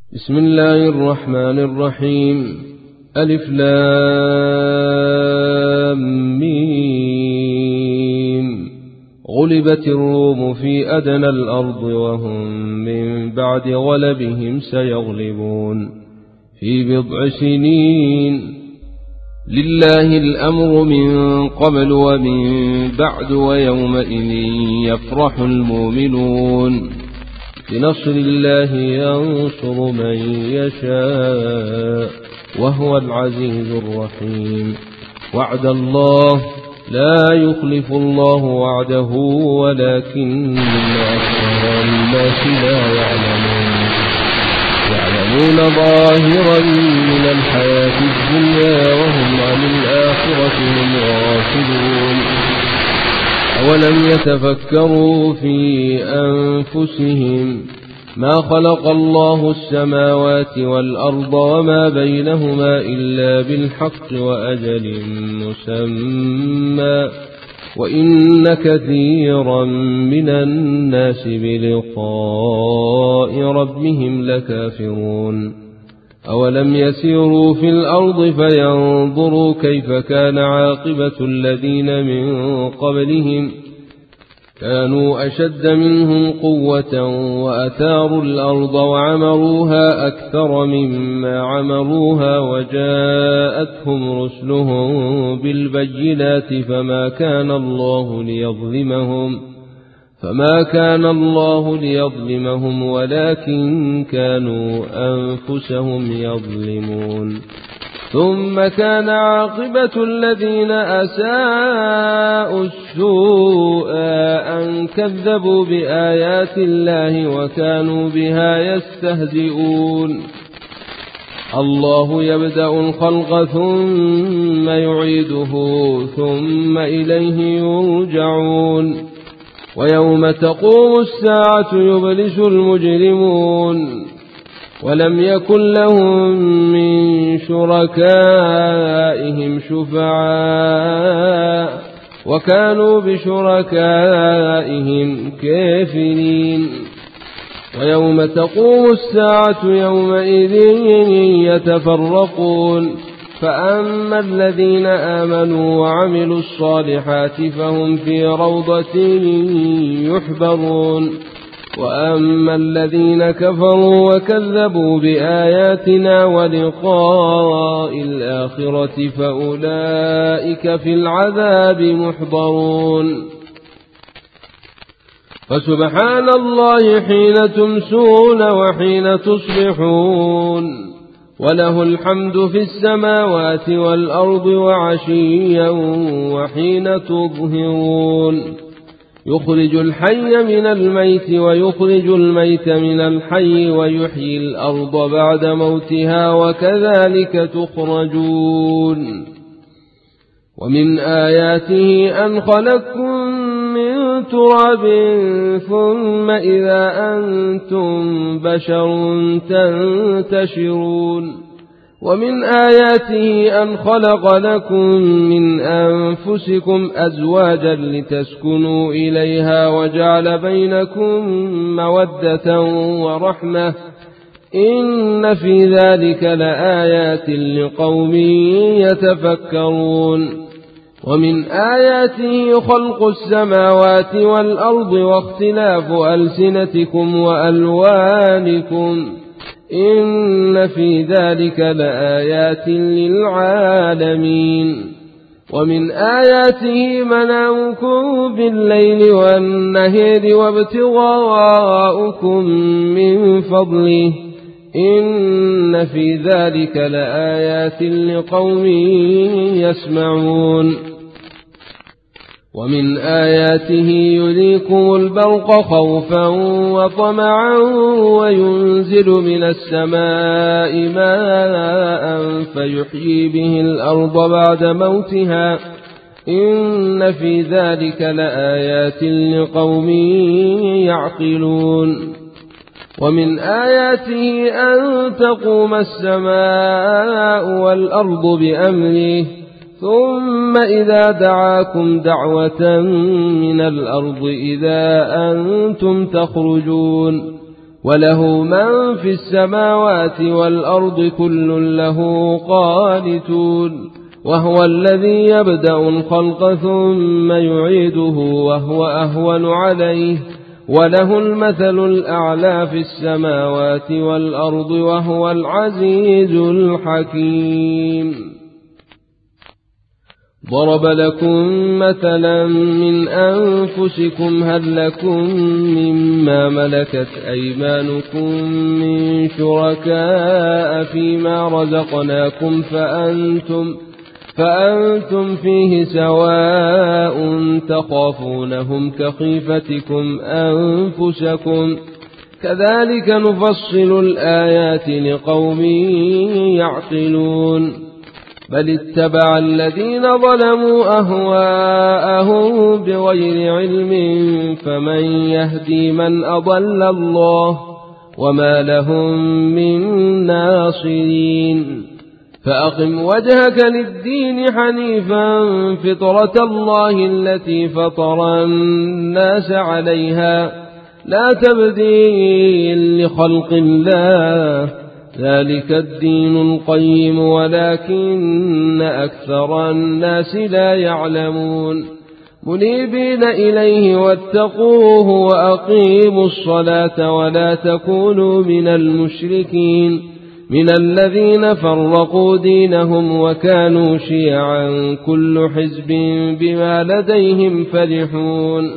بسم الله الرحمن الرحيم. ألف لام ميم. غلبت الروم في أدنى الأرض وهم من بعد غلبهم سيغلبون في بضع سنين. لله الأمر من قبل ومن بعد ويومئذ يفرح المؤمنون. بنصر الله ينصر من يشاء وهو العزيز الرحيم. وعد الله لا يخلف الله وعده ولكن أكثر الناس لا يعلمون ظاهرا من الحياة الدنيا وهم عن الآخرة هم غافلون. أولم يتفكروا في أنفسهم ما خلق الله السماوات والأرض وما بينهما إلا بالحق وأجل مسمى وإن كثيرا من الناس بلقاء ربهم لكافرون. أولم يسيروا في الأرض فينظروا كيف كان عاقبة الذين من قبلهم كانوا أشد منهم قوة وأثاروا الأرض وعمروها أكثر مما عمروها وجاءتهم رسلهم بالبينات فما كان الله ليظلمهم ولكن كانوا أنفسهم يظلمون. ثم كان عاقبة الذين أساءوا السوء أن كذبوا بآيات الله وكانوا بها يستهزئون. الله يبدأ الخلق ثم يعيده ثم إليه يرجعون. ويوم تقوم الساعة يبلس المجرمون ولم يكن لهم من شركائهم شفعاء وكانوا بشركائهم كافرين. ويوم تقوم الساعة يومئذ يتفرقون فأما الذين آمنوا وعملوا الصالحات فهم في روضة يحبرون وأما الذين كفروا وكذبوا بآياتنا ولقاء الآخرة فأولئك في العذاب محضرون. فسبحان الله حين تمسون وحين تصبحون وله الحمد في السماوات والأرض وعشيا وحين تظهرون. يخرج الحي من الميت ويخرج الميت من الحي ويحيي الأرض بعد موتها وكذلك تخرجون. ومن آياته أن خلقكم من تراب ثم إذا أنتم بشر تنتشرون. ومن آياته أن خلق لكم من أنفسكم أزواجا لتسكنوا إليها وجعل بينكم مودة ورحمة إن في ذلك لآيات لقوم يتفكرون. ومن آياته خلق السماوات والأرض واختلاف ألسنتكم وألوانكم إن في ذلك لآيات للعالمين. ومن آياته منامكم بالليل والنهار وابتغاؤكم من فضله إن في ذلك لآيات لقوم يسمعون. ومن آياته يريكم البرق خوفا وطمعا وينزل من السماء ماء فيحيي به الأرض بعد موتها إن في ذلك لآيات لقوم يعقلون. ومن آياته أن تقوم السماء والأرض بأمره ثم إذا دعاكم دعوة من الأرض إذا أنتم تخرجون وله من في السماوات والأرض كل له قانتون وهو الذي يبدأ الخلق ثم يعيده وهو أهون عليه وله المثل الأعلى في السماوات والأرض وهو العزيز الحكيم. ضرب لكم مثلا من أنفسكم هل لكم مما ملكت أيمانكم من شركاء فيما رزقناكم فأنتم فيه سواء تخافونهم كخيفتكم أنفسكم كذلك نفصل الآيات لقوم يعقلون. بل اتبع الذين ظلموا أهواءهم بغير علم فمن يهدي من أضل الله وما لهم من ناصرين. فأقم وجهك للدين حنيفا فطرة الله التي فطر الناس عليها لا تبديل لخلق الله ذلك الدين القيم ولكن أكثر الناس لا يعلمون. منيبين إليه واتقوه وأقيموا الصلاة ولا تكونوا من المشركين من الذين فرقوا دينهم وكانوا شيعا كل حزب بما لديهم فرحون.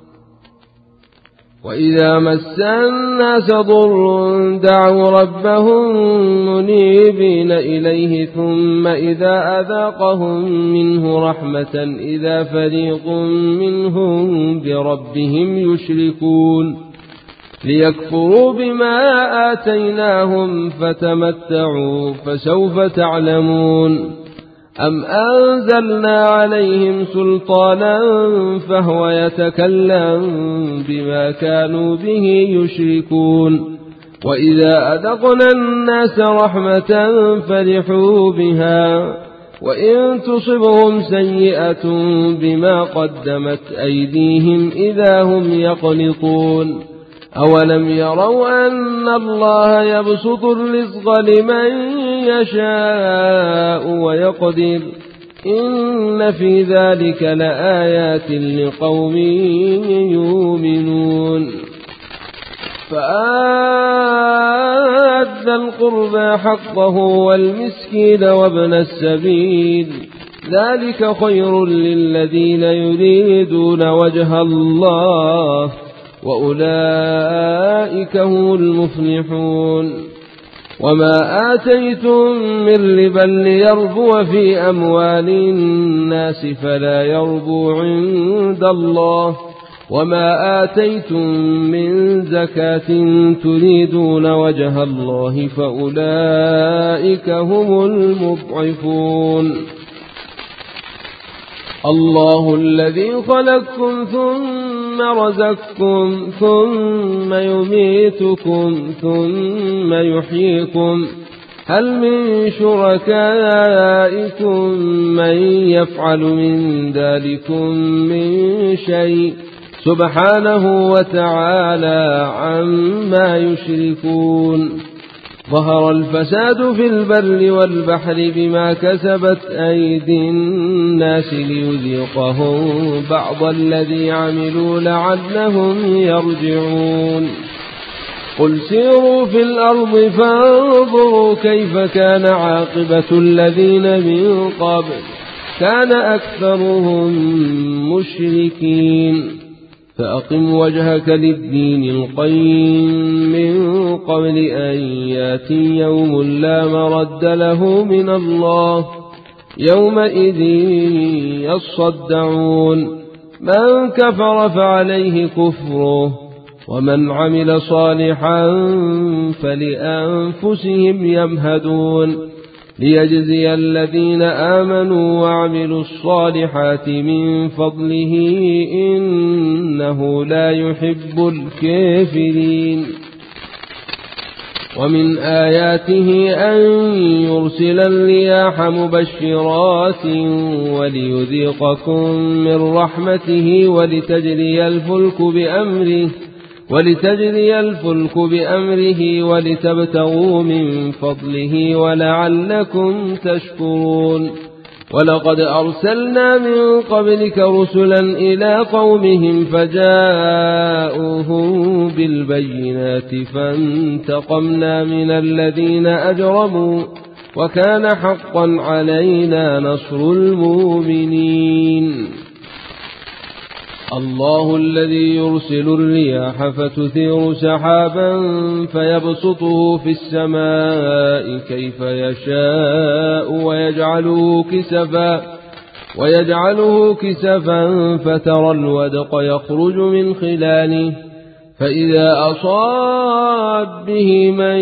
وإذا مس الناس ضر دعوا ربهم منيبين إليه ثم إذا أذاقهم منه رحمة إذا فريق منهم بربهم يشركون. ليكفروا بما آتيناهم فتمتعوا فسوف تعلمون. أم أنزلنا عليهم سلطانا فهو يتكلم بما كانوا به يشركون. وإذا أذقنا الناس رحمة فرحوا بها وإن تصبهم سيئة بما قدمت أيديهم إذا هم يقنطون. أولم يروا أن الله يبسط الرزق لمن يشاء ويقدر إن في ذلك لآيات لقوم يؤمنون. فآت ذا القربى حقه والمسكين وابن السبيل ذلك خير للذين يريدون وجه الله وأولئك هم المفلحون. وما آتيتم من ربا ليربو في أموال الناس فلا يربو عند الله وما آتيتم من زكاة تريدون وجه الله فأولئك هم المضعفون. الله الذي خلقكم ثم رزقكم ثم يميتكم ثم يحييكم هل من شركائكم من يفعل من ذلكم من شيء سبحانه وتعالى عما يشركون. ظهر الفساد في البر والبحر بما كسبت أيدي الناس ليذيقهم بعض الذي عملوا لعلهم يرجعون. قل سيروا في الأرض فانظروا كيف كان عاقبة الذين من قبل كان أكثرهم مشركين. فأقم وجهك للدين القيم من قبل أن ياتي يوم لا مرد له من الله يومئذ يصدعون. من كفر فعليه كفره ومن عمل صالحا فلأنفسهم يمهدون. ليجزي الذين آمنوا وعملوا الصالحات من فضله إنه لا يحب الكافرين. ومن آياته أن يرسل الرياح مبشرات وليذيقكم من رحمته ولتجري الفلك بأمره ولتجري الفلك بأمره ولتبتغوا من فضله ولعلكم تشكرون. ولقد أرسلنا من قبلك رسلا إلى قومهم فجاءوهم بالبينات فانتقمنا من الذين أجرموا وكان حقا علينا نصر المؤمنين. الله الذي يرسل الرياح فتثير سحابا فيبسطه في السماء كيف يشاء ويجعله كسفا فترى الودق يخرج من خلاله فإذا أصاب به من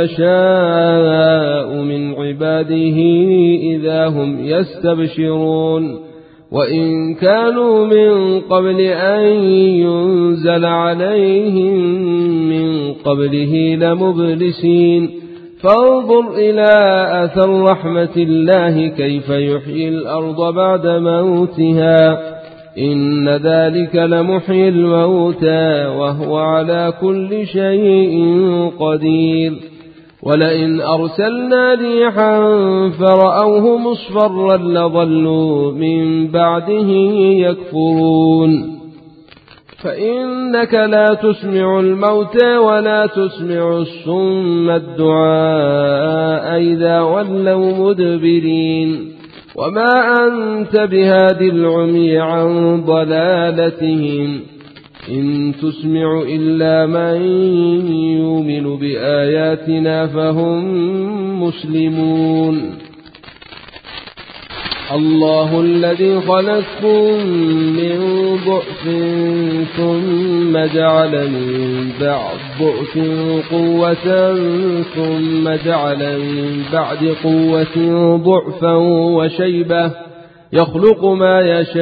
يشاء من عباده إذا هم يستبشرون. وإن كانوا من قبل أن ينزل عليهم من قبله لمبلسين. فانظر إلى أثر رحمة الله كيف يحيي الأرض بعد موتها إن ذلك لمحيي الموتى وهو على كل شيء قدير. ولئن أرسلنا ريحا فرأوه مصفرا لظلوا من بعده يكفرون. فإنك لا تسمع الموتى ولا تسمع الصم الدعاء إذا ولوا مدبرين. وما أنت بهاد العمي عن ضلالتهم إن تسمع إلا من يؤمن بآياتنا فهم مسلمون. الله الذي خلقكم من ضعف ثم جعل من بعد ضعف قوة ثم جعل من بعد قوة ضعفا وشيبة يخلق ما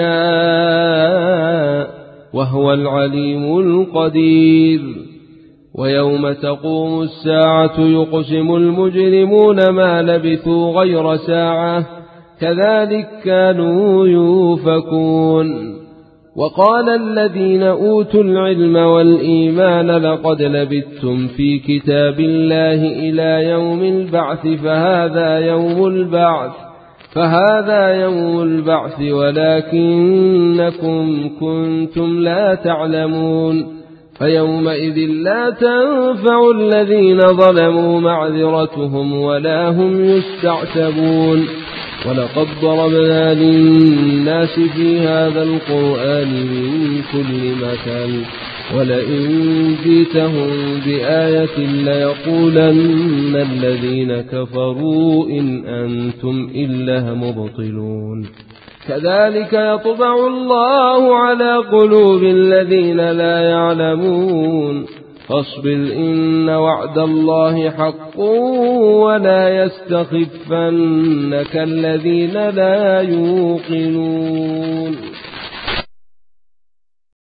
يشاء وهو العليم القدير. ويوم تقوم الساعة يقسم المجرمون ما لبثوا غير ساعة كذلك كانوا يؤفكون. وقال الذين أوتوا العلم والإيمان لقد لبثتم في كتاب الله إلى يوم البعث فهذا يوم البعث ولكنكم كنتم لا تعلمون. فيومئذ لا تنفع الذين ظلموا معذرتهم ولا هم يستعتبون. ولقد ضربنا للناس في هذا القرآن من كل مثل ولئن جئتهم بآية ليقولن الذين كفروا إن أنتم إلا مبطلون. كذلك يطبع الله على قلوب الذين لا يعلمون. فاصبر إن وعد الله حق ولا يستخفنك الذين لا يوقنون.